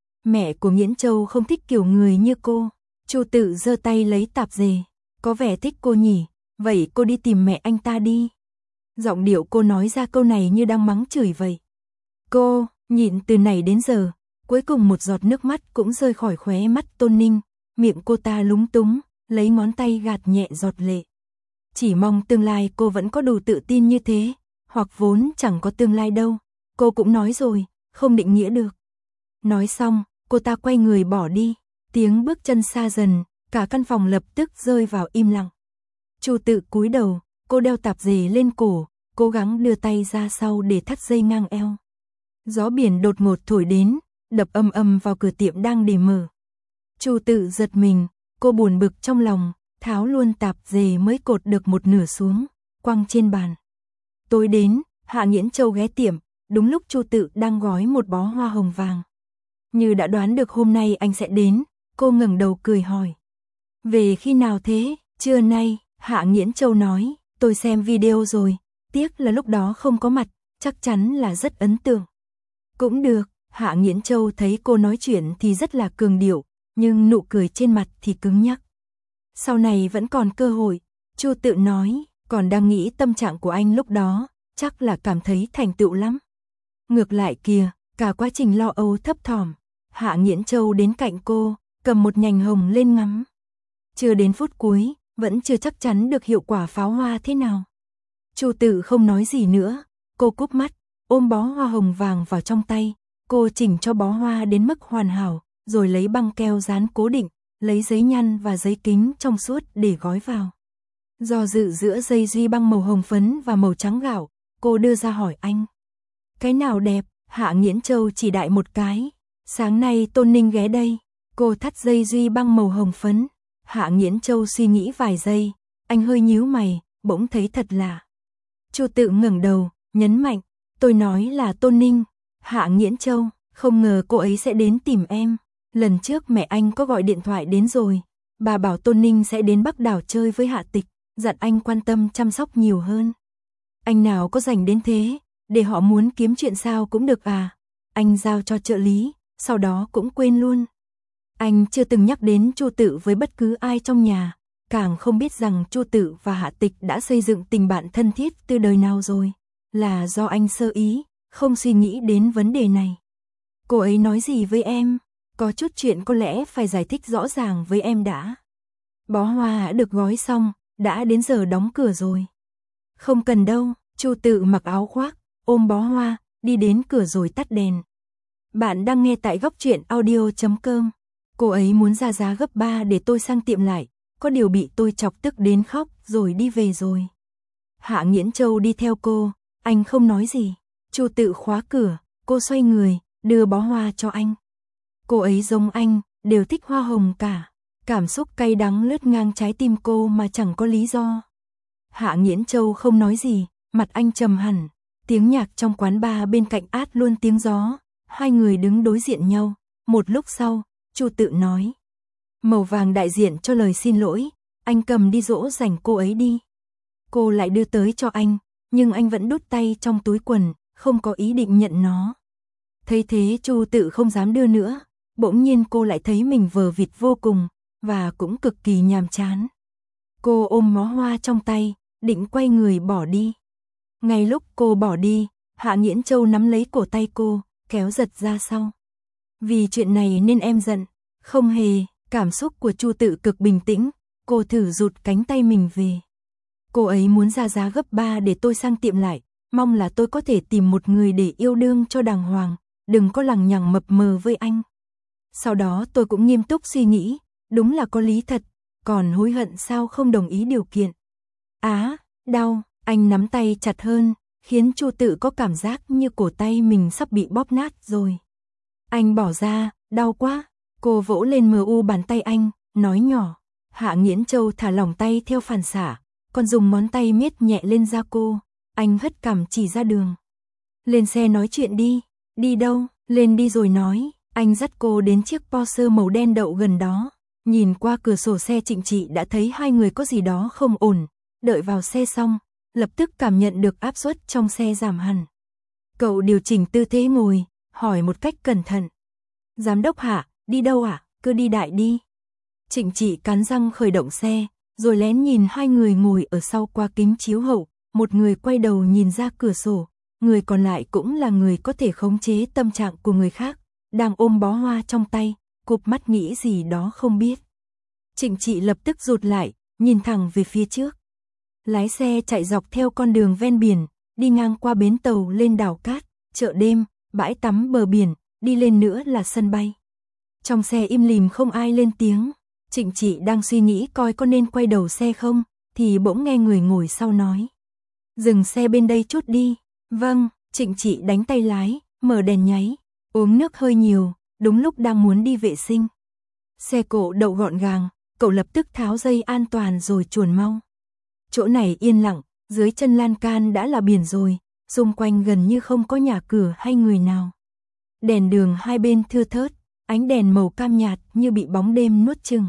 Mẹ của Nghiễn Châu không thích kiểu người như cô. Chu Tự giơ tay lấy tạp dề, có vẻ thích cô nhỉ, vậy cô đi tìm mẹ anh ta đi. Giọng điệu cô nói ra câu này như đang mắng chửi vậy. Cô, nhịn từ nãy đến giờ, cuối cùng một giọt nước mắt cũng rơi khỏi khóe mắt Tôn Ninh, miệng cô ta lúng túng, lấy ngón tay gạt nhẹ giọt lệ. Chỉ mong tương lai cô vẫn có đủ tự tin như thế, hoặc vốn chẳng có tương lai đâu, cô cũng nói rồi, không định nghĩa được. Nói xong, cô ta quay người bỏ đi, tiếng bước chân xa dần, cả căn phòng lập tức rơi vào im lặng. Chu Tự cúi đầu, cô đeo tạp dề lên cổ, cố gắng đưa tay ra sau để thắt dây ngang eo. Gió biển đột ngột thổi đến, đập âm âm vào cửa tiệm đang để mở. Chu Tự giật mình, cô buồn bực trong lòng, tháo luôn tạp dề mới cột được một nửa xuống, quăng trên bàn. Tối đến, Hạ Nghiễn Châu ghé tiệm, đúng lúc Chu Tự đang gói một bó hoa hồng vàng. Như đã đoán được hôm nay anh sẽ đến, cô ngẩng đầu cười hỏi. Về khi nào thế? Trưa nay, Hạ Nghiễn Châu nói, tôi xem video rồi, tiếc là lúc đó không có mặt, chắc chắn là rất ấn tượng. Cũng được, Hạ Nghiễn Châu thấy cô nói chuyện thì rất là cường điệu, nhưng nụ cười trên mặt thì cứng nhắc. Sau này vẫn còn cơ hội, Chu Tự nói, còn đang nghĩ tâm trạng của anh lúc đó, chắc là cảm thấy thành tựu lắm. Ngược lại kìa, cả quá trình lo âu thấp thỏm, Hạ Nghiễn Châu đến cạnh cô, cầm một nhành hồng lên ngắm. Chưa đến phút cuối, vẫn chưa chắc chắn được hiệu quả pháo hoa thế nào. Chu Tự không nói gì nữa, cô cúp mắt, ôm bó hoa hồng vàng vào trong tay, cô chỉnh cho bó hoa đến mức hoàn hảo, rồi lấy băng keo dán cố định, lấy giấy nhăn và giấy kính trong suốt để gói vào. Do dự giữa dây duy băng màu hồng phấn và màu trắng gạo, cô đưa ra hỏi anh. Cái nào đẹp? Hạ Nghiễn Châu chỉ đại một cái. Sáng nay Tôn Ninh ghé đây. Cô thắt dây duy băng màu hồng phấn. Hạ Nghiễn Châu suy nghĩ vài giây. Anh hơi nhíu mày, bỗng thấy thật lạ. Chu Tự ngẩng đầu, nhấn mạnh. Tôi nói là Tôn Ninh. Hạ Nghiễn Châu, không ngờ cô ấy sẽ đến tìm em. Lần trước mẹ anh có gọi điện thoại đến rồi. Bà bảo Tôn Ninh sẽ đến Bắc Đảo chơi với Hạ Tịch, dặn anh quan tâm chăm sóc nhiều hơn. Anh nào có rảnh đến thế, để họ muốn kiếm chuyện sao cũng được à. Anh giao cho trợ lý, sau đó cũng quên luôn. Anh chưa từng nhắc đến Chu Tự với bất cứ ai trong nhà, càng không biết rằng Chu Tự và Hạ Tịch đã xây dựng tình bạn thân thiết từ đời nào rồi. Là do anh sơ ý, không suy nghĩ đến vấn đề này. Cô ấy nói gì với em? Có chút chuyện có lẽ phải giải thích rõ ràng với em đã. Bó hoa đã được gói xong, đã đến giờ đóng cửa rồi. Không cần đâu, Chu Tự mặc áo khoác, ôm bó hoa, đi đến cửa rồi tắt đèn. Bạn đang nghe tại góc truyện audio.com. Cô ấy muốn ra giá gấp 3 để tôi sang tiệm lại, có điều bị tôi chọc tức đến khóc rồi đi về rồi. Hạ Nghiễn Châu đi theo cô, anh không nói gì. Chu Tự khóa cửa, cô xoay người, đưa bó hoa cho anh. Cô ấy giống anh, đều thích hoa hồng cả. Cảm xúc cay đắng lướt ngang trái tim cô mà chẳng có lý do. Hạ Nghiễn Châu không nói gì, mặt anh trầm hẳn. Tiếng nhạc trong quán bar bên cạnh át luôn tiếng gió. Hai người đứng đối diện nhau. Một lúc sau, Chu Tự nói. Màu vàng đại diện cho lời xin lỗi. Anh cầm đi dỗ dành cô ấy đi. Cô lại đưa tới cho anh, nhưng anh vẫn đút tay trong túi quần, không có ý định nhận nó. Thấy thế Chu Tự không dám đưa nữa. Bỗng nhiên cô lại thấy mình vờ vịt vô cùng, và cũng cực kỳ nhàm chán. Cô ôm bó hoa trong tay, định quay người bỏ đi. Ngay lúc cô bỏ đi, Hạ Nghiễn Châu nắm lấy cổ tay cô, kéo giật ra sau. Vì chuyện này nên em giận. Không hề, cảm xúc của Chu Tự cực bình tĩnh, cô thử rụt cánh tay mình về. Cô ấy muốn ra giá gấp 3 để tôi sang tiệm lại, mong là tôi có thể tìm một người để yêu đương cho đàng hoàng, đừng có lằng nhằng mập mờ với anh. Sau đó tôi cũng nghiêm túc suy nghĩ, đúng là có lý thật, còn hối hận sao không đồng ý điều kiện. Đau, anh nắm tay chặt hơn, khiến Chu Tự có cảm giác như cổ tay mình sắp bị bóp nát rồi. Anh bỏ ra, đau quá. Cô vỗ lên bàn tay anh, nói nhỏ. Hạ Nghiễn Châu thả lỏng tay theo phản xạ, còn dùng ngón tay miết nhẹ lên da cô. Anh hất cằm chỉ ra đường. Lên xe nói chuyện đi. Đi đâu? Lên đi rồi nói. Anh dắt cô đến chiếc Porsche màu đen đậu gần đó. Nhìn qua cửa sổ xe Trịnh Trị đã thấy hai người có gì đó không ổn. Đợi vào xe xong, lập tức cảm nhận được áp suất trong xe giảm hẳn. Cậu điều chỉnh tư thế ngồi, hỏi một cách cẩn thận. Giám đốc Hạ, đi đâu ạ? Cứ đi đại đi. Trịnh Trị cắn răng khởi động xe, rồi lén nhìn hai người ngồi ở sau qua kính chiếu hậu. Một người quay đầu nhìn ra cửa sổ, người còn lại cũng là người có thể khống chế tâm trạng của người khác. Đang ôm bó hoa trong tay, cụp mắt nghĩ gì đó không biết. Trịnh Trị lập tức rụt lại, nhìn thẳng về phía trước. Lái xe chạy dọc theo con đường ven biển, đi ngang qua bến tàu lên đảo cát, chợ đêm, bãi tắm bờ biển, đi lên nữa là sân bay. Trong xe im lìm không ai lên tiếng. Trịnh Trị đang suy nghĩ coi có nên quay đầu xe không, thì bỗng nghe người ngồi sau nói. Dừng xe bên đây chút đi. Vâng, Trịnh Trị đánh tay lái, mở đèn nháy, uống nước hơi nhiều, đúng lúc đang muốn đi vệ sinh. Xe cộ đậu gọn gàng, cậu lập tức tháo dây an toàn rồi chuồn mau. Chỗ này yên lặng, dưới chân lan can đã là biển rồi, xung quanh gần như không có nhà cửa hay người nào. Đèn đường hai bên thưa thớt, ánh đèn màu cam nhạt như bị bóng đêm nuốt chửng.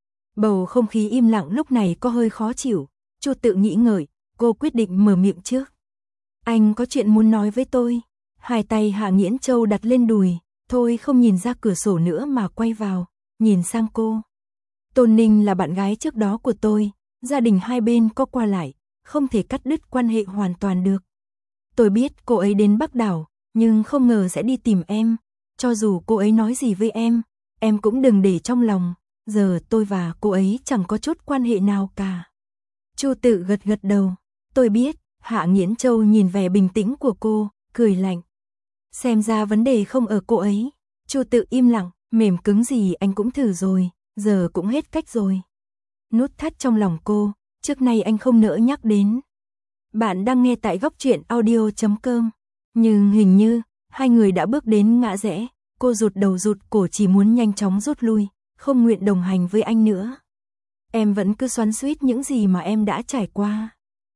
Bầu không khí im lặng lúc này có hơi khó chịu. Chu Tự nghĩ ngợi, cô quyết định mở miệng trước. Anh có chuyện muốn nói với tôi. Hai tay Hạ Nghiễn Châu đặt lên đùi, thôi không nhìn ra cửa sổ nữa mà quay vào, nhìn sang cô. Tôn Ninh là bạn gái trước đó của tôi, gia đình hai bên có qua lại, không thể cắt đứt quan hệ hoàn toàn được. Tôi biết cô ấy đến Bắc Đảo, nhưng không ngờ sẽ đi tìm em. Cho dù cô ấy nói gì với em cũng đừng để trong lòng. Giờ tôi và cô ấy chẳng có chút quan hệ nào cả. Chu Tự gật gật đầu. Tôi biết. Hạ Nghiễn Châu nhìn vẻ bình tĩnh của cô, cười lạnh. Xem ra vấn đề không ở cô ấy. Chu Tự im lặng, mềm cứng gì anh cũng thử rồi, giờ cũng hết cách rồi. Nút thắt trong lòng cô, trước nay anh không nỡ nhắc đến. Bạn đang nghe tại góc truyện audio.com. Nhưng hình như, hai người đã bước đến ngã rẽ, cô rụt đầu rụt cổ chỉ muốn nhanh chóng rút lui, không nguyện đồng hành với anh nữa. Em vẫn cứ xoắn xuýt những gì mà em đã trải qua.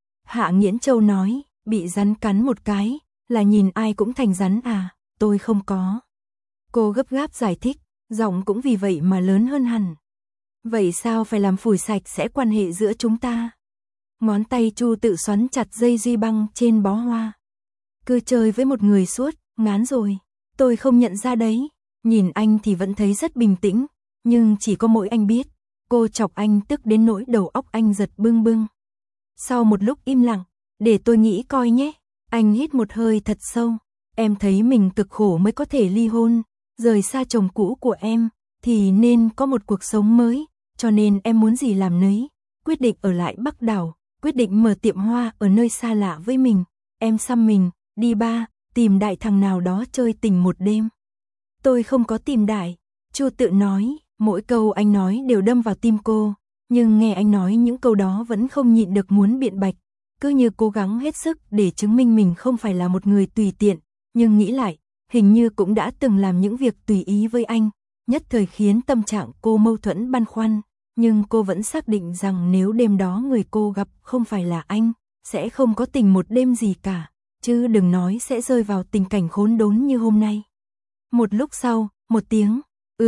Hạ Nghiễn Châu nói, bị rắn cắn một cái, là nhìn ai cũng thành rắn à, tôi không có. Cô gấp gáp giải thích, giọng cũng vì vậy mà lớn hơn hẳn. Vậy sao phải làm phủi sạch sẽ quan hệ giữa chúng ta? Ngón tay Chu Tự xoắn chặt dây duy băng trên bó hoa. Cứ chơi với một người suốt, ngán rồi. Tôi không nhận ra đấy. Nhìn anh thì vẫn thấy rất bình tĩnh, nhưng chỉ có mỗi anh biết. Cô chọc anh tức đến nỗi đầu óc anh giật bưng bưng. Sau một lúc im lặng, để tôi nghĩ coi nhé. Anh hít một hơi thật sâu. Em thấy mình cực khổ mới có thể ly hôn, rời xa chồng cũ của em, thì nên có một cuộc sống mới, cho nên em muốn gì làm nấy. Quyết định ở lại Bắc Đảo, quyết định mở tiệm hoa ở nơi xa lạ với mình. Em xăm mình, đi ba, tìm đại thằng nào đó chơi tình một đêm. Tôi không có tìm đại, Chu Tự nói, mỗi câu anh nói đều đâm vào tim cô, nhưng nghe anh nói những câu đó vẫn không nhịn được muốn biện bạch, cứ như cố gắng hết sức để chứng minh mình không phải là một người tùy tiện, nhưng nghĩ lại, hình như cũng đã từng làm những việc tùy ý với anh, nhất thời khiến tâm trạng cô mâu thuẫn băn khoăn, nhưng cô vẫn xác định rằng nếu đêm đó người cô gặp không phải là anh, sẽ không có tình một đêm gì cả, chứ đừng nói sẽ rơi vào tình cảnh khốn đốn như hôm nay. Một lúc sau, một tiếng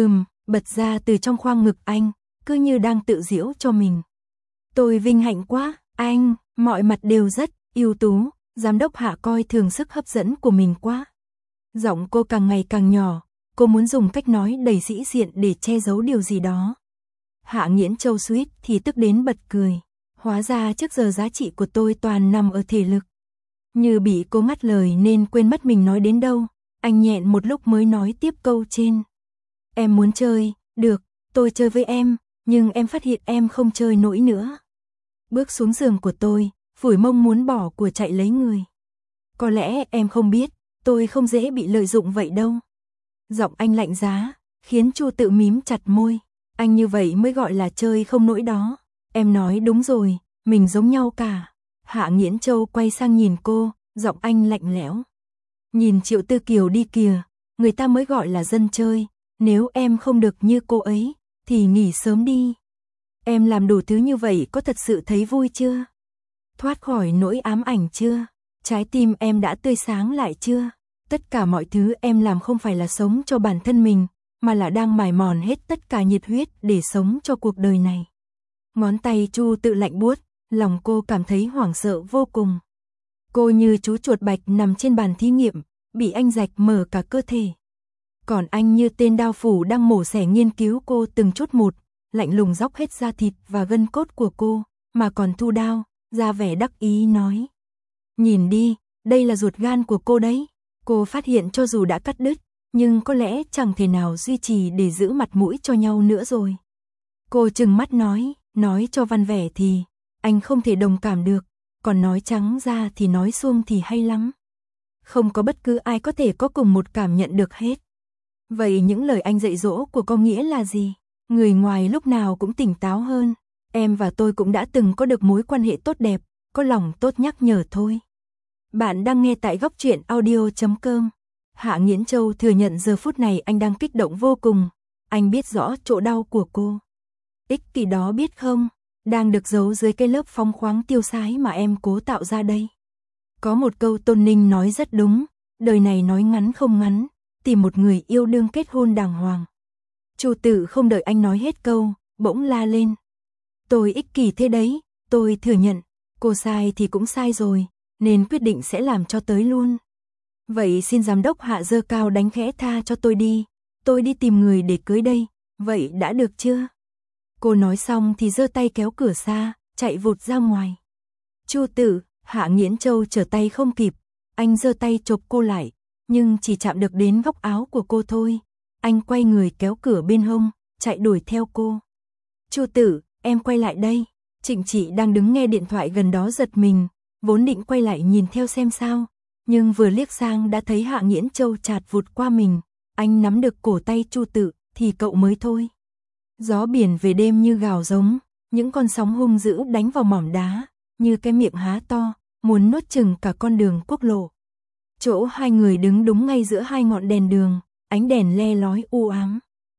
bật ra từ trong khoang ngực anh, cứ như đang tự giễu cho mình. Tôi vinh hạnh quá, anh, mọi mặt đều rất ưu tú, giám đốc Hạ coi thường sức hấp dẫn của mình quá. Giọng cô càng ngày càng nhỏ, cô muốn dùng cách nói đầy sĩ diện để che giấu điều gì đó. Hạ Nghiễn Châu suýt thì tức đến bật cười. Hóa ra trước giờ giá trị của tôi toàn nằm ở thể lực. Như bị cô ngắt lời nên quên mất mình nói đến đâu. Anh nhẹn một lúc mới nói tiếp câu trên. Em muốn chơi, được, tôi chơi với em, nhưng em phát hiện em không chơi nổi nữa. Bước xuống giường của tôi, phủi mông muốn bỏ của chạy lấy người. Có lẽ em không biết, tôi không dễ bị lợi dụng vậy đâu. Giọng anh lạnh giá, khiến Chu Tự mím chặt môi. Anh như vậy mới gọi là chơi không nổi đó. Em nói đúng rồi, mình giống nhau cả. Hạ Nghiễn Châu quay sang nhìn cô, giọng anh lạnh lẽo. Nhìn Triệu Tư Kiều đi kìa, người ta mới gọi là dân chơi. Nếu em không được như cô ấy, thì nghỉ sớm đi. Em làm đủ thứ như vậy có thật sự thấy vui chưa? Thoát khỏi nỗi ám ảnh chưa? Trái tim em đã tươi sáng lại chưa? Tất cả mọi thứ em làm không phải là sống cho bản thân mình, mà là đang mài mòn hết tất cả nhiệt huyết để sống cho cuộc đời này. Ngón tay Chu Tự lạnh buốt, lòng cô cảm thấy hoảng sợ vô cùng. Cô như chú chuột bạch nằm trên bàn thí nghiệm, bị anh rạch mở cả cơ thể. Còn anh như tên đao phủ đang mổ xẻ nghiên cứu cô từng chút một, lạnh lùng róc hết da thịt và gân cốt của cô, mà còn thu đao, ra vẻ đắc ý nói. Nhìn đi, đây là ruột gan của cô đấy. Cô phát hiện cho dù đã cắt đứt, nhưng có lẽ chẳng thể nào duy trì để giữ mặt mũi cho nhau nữa rồi. Cô trừng mắt nói cho văn vẻ thì, anh không thể đồng cảm được, còn nói trắng ra thì nói suông thì hay lắm. Không có bất cứ ai có thể có cùng một cảm nhận được hết. Vậy những lời anh dạy dỗ của có nghĩa là gì? Người ngoài lúc nào cũng tỉnh táo hơn. Em và tôi cũng đã từng có được mối quan hệ tốt đẹp, có lòng tốt nhắc nhở thôi. Bạn đang nghe tại góc truyện audio.com. Hạ Nghiễn Châu thừa nhận giờ phút này anh đang kích động vô cùng. Anh biết rõ chỗ đau của cô. Ích kỷ đó biết không, đang được giấu dưới cái lớp phóng khoáng tiêu sái mà em cố tạo ra đây. Có một câu Tôn Ninh nói rất đúng, đời này nói ngắn không ngắn, tìm một người yêu đương kết hôn đàng hoàng. Chu Tự không đợi anh nói hết câu, bỗng la lên. Tôi ích kỷ thế đấy, tôi thừa nhận, cô sai thì cũng sai rồi, nên quyết định sẽ làm cho tới luôn. Vậy xin giám đốc Hạ giơ cao đánh khẽ tha cho tôi đi tìm người để cưới đây, vậy đã được chưa? Cô nói xong thì giơ tay kéo cửa xa, chạy vụt ra ngoài. Chu Tự, Hạ Nghiễn Châu trở tay không kịp, anh giơ tay chộp cô lại, nhưng chỉ chạm được đến góc áo của cô thôi. Anh quay người kéo cửa bên hông, chạy đuổi theo cô. Chu Tự, em quay lại đây. Trịnh Trị đang đứng nghe điện thoại gần đó giật mình, vốn định quay lại nhìn theo xem sao, nhưng vừa liếc sang đã thấy Hạ Nghiễn Châu chạt vụt qua mình. Anh nắm được cổ tay Chu Tự, thì cậu mới thôi. Gió biển về đêm như gào giống, những con sóng hung dữ đánh vào mỏm đá, như cái miệng há to, muốn nuốt chửng cả con đường quốc lộ. Chỗ hai người đứng đúng ngay giữa hai ngọn đèn đường, ánh đèn le lói u ám.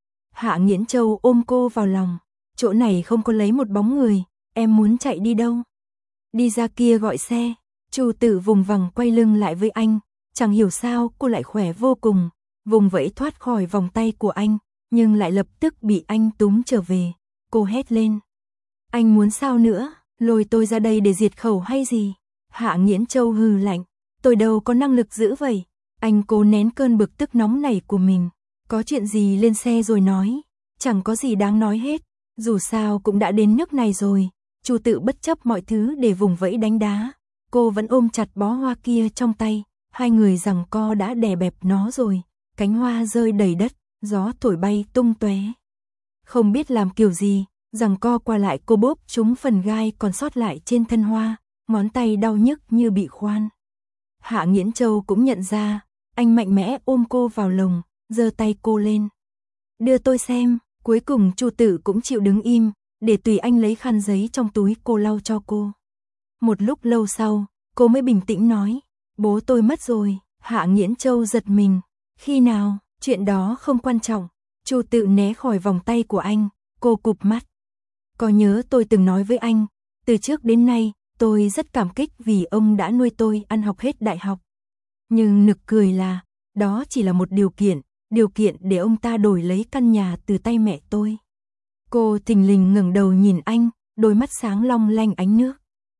Hạ Nghiễn Châu ôm cô vào lòng, chỗ này không có lấy một bóng người, em muốn chạy đi đâu? Đi ra kia gọi xe. Chu Tự vùng vằng quay lưng lại với anh, chẳng hiểu sao cô lại khỏe vô cùng, vùng vẫy thoát khỏi vòng tay của anh, nhưng lại lập tức bị anh túm trở về. Cô hét lên. Anh muốn sao nữa, lôi tôi ra đây để diệt khẩu hay gì? Hạ Nghiễn Châu hừ lạnh, tôi đâu có năng lực giữ vậy. Anh cố nén cơn bực tức nóng nảy của mình. Có chuyện gì lên xe rồi nói, chẳng có gì đáng nói hết, dù sao cũng đã đến nước này rồi. Chu Tự bất chấp mọi thứ để vùng vẫy đánh đá, cô vẫn ôm chặt bó hoa kia trong tay, hai người giằng co đã đè bẹp nó rồi, cánh hoa rơi đầy đất, gió thổi bay tung tóe. Không biết làm kiểu gì, giằng co qua lại cô bóp trúng phần gai còn sót lại trên thân hoa, ngón tay đau nhức như bị khoan. Hạ Nghiễn Châu cũng nhận ra, anh mạnh mẽ ôm cô vào lồng, giơ tay cô lên. Đưa tôi xem, cuối cùng Chu Tự cũng chịu đứng im, để tùy anh lấy khăn giấy trong túi cô lau cho cô. Một lúc lâu sau, cô mới bình tĩnh nói, bố tôi mất rồi. Hạ Nghiễn Châu giật mình, khi nào, chuyện đó không quan trọng. Chu Tự né khỏi vòng tay của anh, cô cụp mắt. Có nhớ tôi từng nói với anh, từ trước đến nay, tôi rất cảm kích vì ông đã nuôi tôi ăn học hết đại học. Nhưng nực cười là, đó chỉ là một điều kiện để ông ta đổi lấy căn nhà từ tay mẹ tôi. Cô thình lình ngẩng đầu nhìn anh, đôi mắt sáng long lanh ánh nước.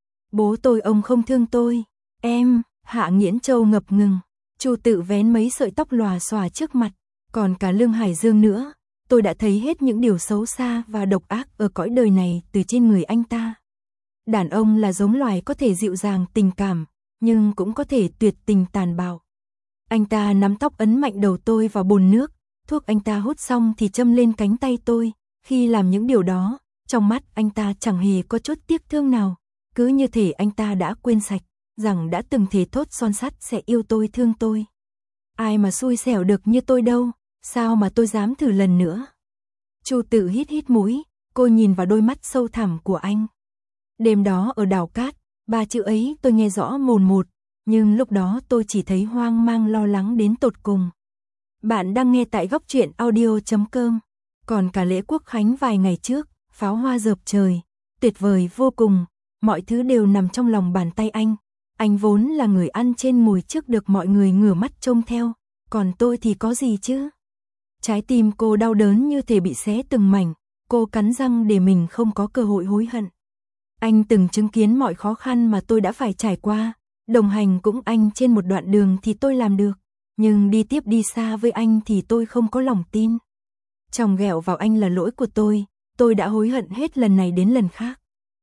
Bố tôi ông không thương tôi. Em, Hạ Nghiễn Châu ngập ngừng. Chu Tự vén mấy sợi tóc lòa xòa trước mặt, còn cả Lương Hải Dương nữa. Tôi đã thấy hết những điều xấu xa và độc ác ở cõi đời này từ trên người anh ta. Đàn ông là giống loài có thể dịu dàng tình cảm, nhưng cũng có thể tuyệt tình tàn bạo. Anh ta nắm tóc ấn mạnh đầu tôi vào bồn nước, thuốc anh ta hút xong thì châm lên cánh tay tôi. Khi làm những điều đó, trong mắt anh ta chẳng hề có chút tiếc thương nào, cứ như thể anh ta đã quên sạch, rằng đã từng thề thốt son sắt sẽ yêu tôi thương tôi. Ai mà xui xẻo được như tôi đâu, sao mà tôi dám thử lần nữa. Chu Tự hít hít mũi, cô nhìn vào đôi mắt sâu thẳm của anh. Đêm đó ở đảo cát, ba chữ ấy tôi nghe rõ mồn một, nhưng lúc đó tôi chỉ thấy hoang mang lo lắng đến tột cùng. Bạn đang nghe tại Góc Truyện Audio.com. Còn cả lễ quốc khánh vài ngày trước, pháo hoa rợp trời, tuyệt vời vô cùng, mọi thứ đều nằm trong lòng bàn tay anh. Anh vốn là người ăn trên ngồi trước được mọi người ngửa mắt trông theo, còn tôi thì có gì chứ? Trái tim cô đau đớn như thể bị xé từng mảnh, cô cắn răng để mình không có cơ hội hối hận. Anh từng chứng kiến mọi khó khăn mà tôi đã phải trải qua, đồng hành cũng anh trên một đoạn đường thì tôi làm được, nhưng đi tiếp đi xa với anh thì tôi không có lòng tin. Chồng ghẹo vào anh là lỗi của tôi đã hối hận hết lần này đến lần khác.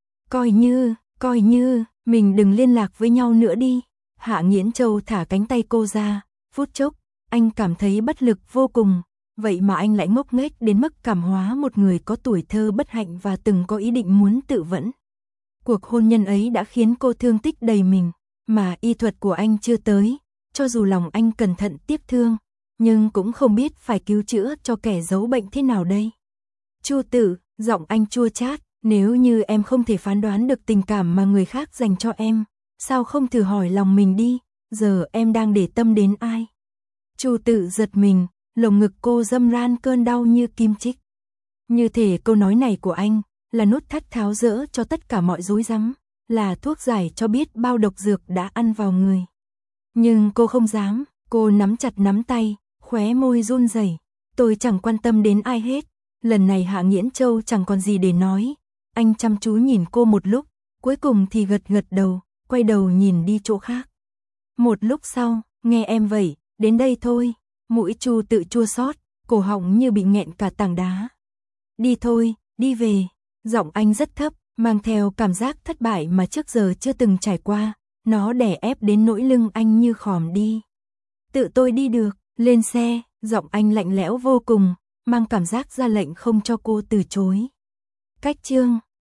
Coi như, mình đừng liên lạc với nhau nữa đi. Hạ Nghiễn Châu thả cánh tay cô ra, phút chốc, anh cảm thấy bất lực vô cùng, vậy mà anh lại ngốc nghếch đến mức cảm hóa một người có tuổi thơ bất hạnh và từng có ý định muốn tự vẫn. Cuộc hôn nhân ấy đã khiến cô thương tích đầy mình, mà y thuật của anh chưa tới, cho dù lòng anh cẩn thận tiếc thương, nhưng cũng không biết phải cứu chữa cho kẻ giấu bệnh thế nào đây. Chu Tự, giọng anh chua chát, nếu như em không thể phán đoán được tình cảm mà người khác dành cho em, sao không thử hỏi lòng mình đi, giờ em đang để tâm đến ai? Chu Tự giật mình, lồng ngực cô râm ran cơn đau như kim chích. Như thể câu nói này của anh là nút thắt tháo dỡ cho tất cả mọi rối rắm, là thuốc giải cho biết bao độc dược đã ăn vào người. Nhưng cô không dám, cô nắm chặt nắm tay, khóe môi run rẩy. Tôi chẳng quan tâm đến ai hết. Lần này Hạ Nghiễn Châu chẳng còn gì để nói. Anh chăm chú nhìn cô một lúc, cuối cùng thì gật gật đầu, quay đầu nhìn đi chỗ khác. Một lúc sau, nghe em vậy, đến đây thôi. Mũi Chu Tự chua xót, cổ họng như bị nghẹn cả tảng đá. Đi thôi, đi về. Giọng anh rất thấp, mang theo cảm giác thất bại mà trước giờ chưa từng trải qua. Nó đè ép đến nỗi lưng anh như khòm đi. Tự tôi đi được, lên xe. Giọng anh lạnh lẽo vô cùng, mang cảm giác ra lệnh không cho cô từ chối. Cách chương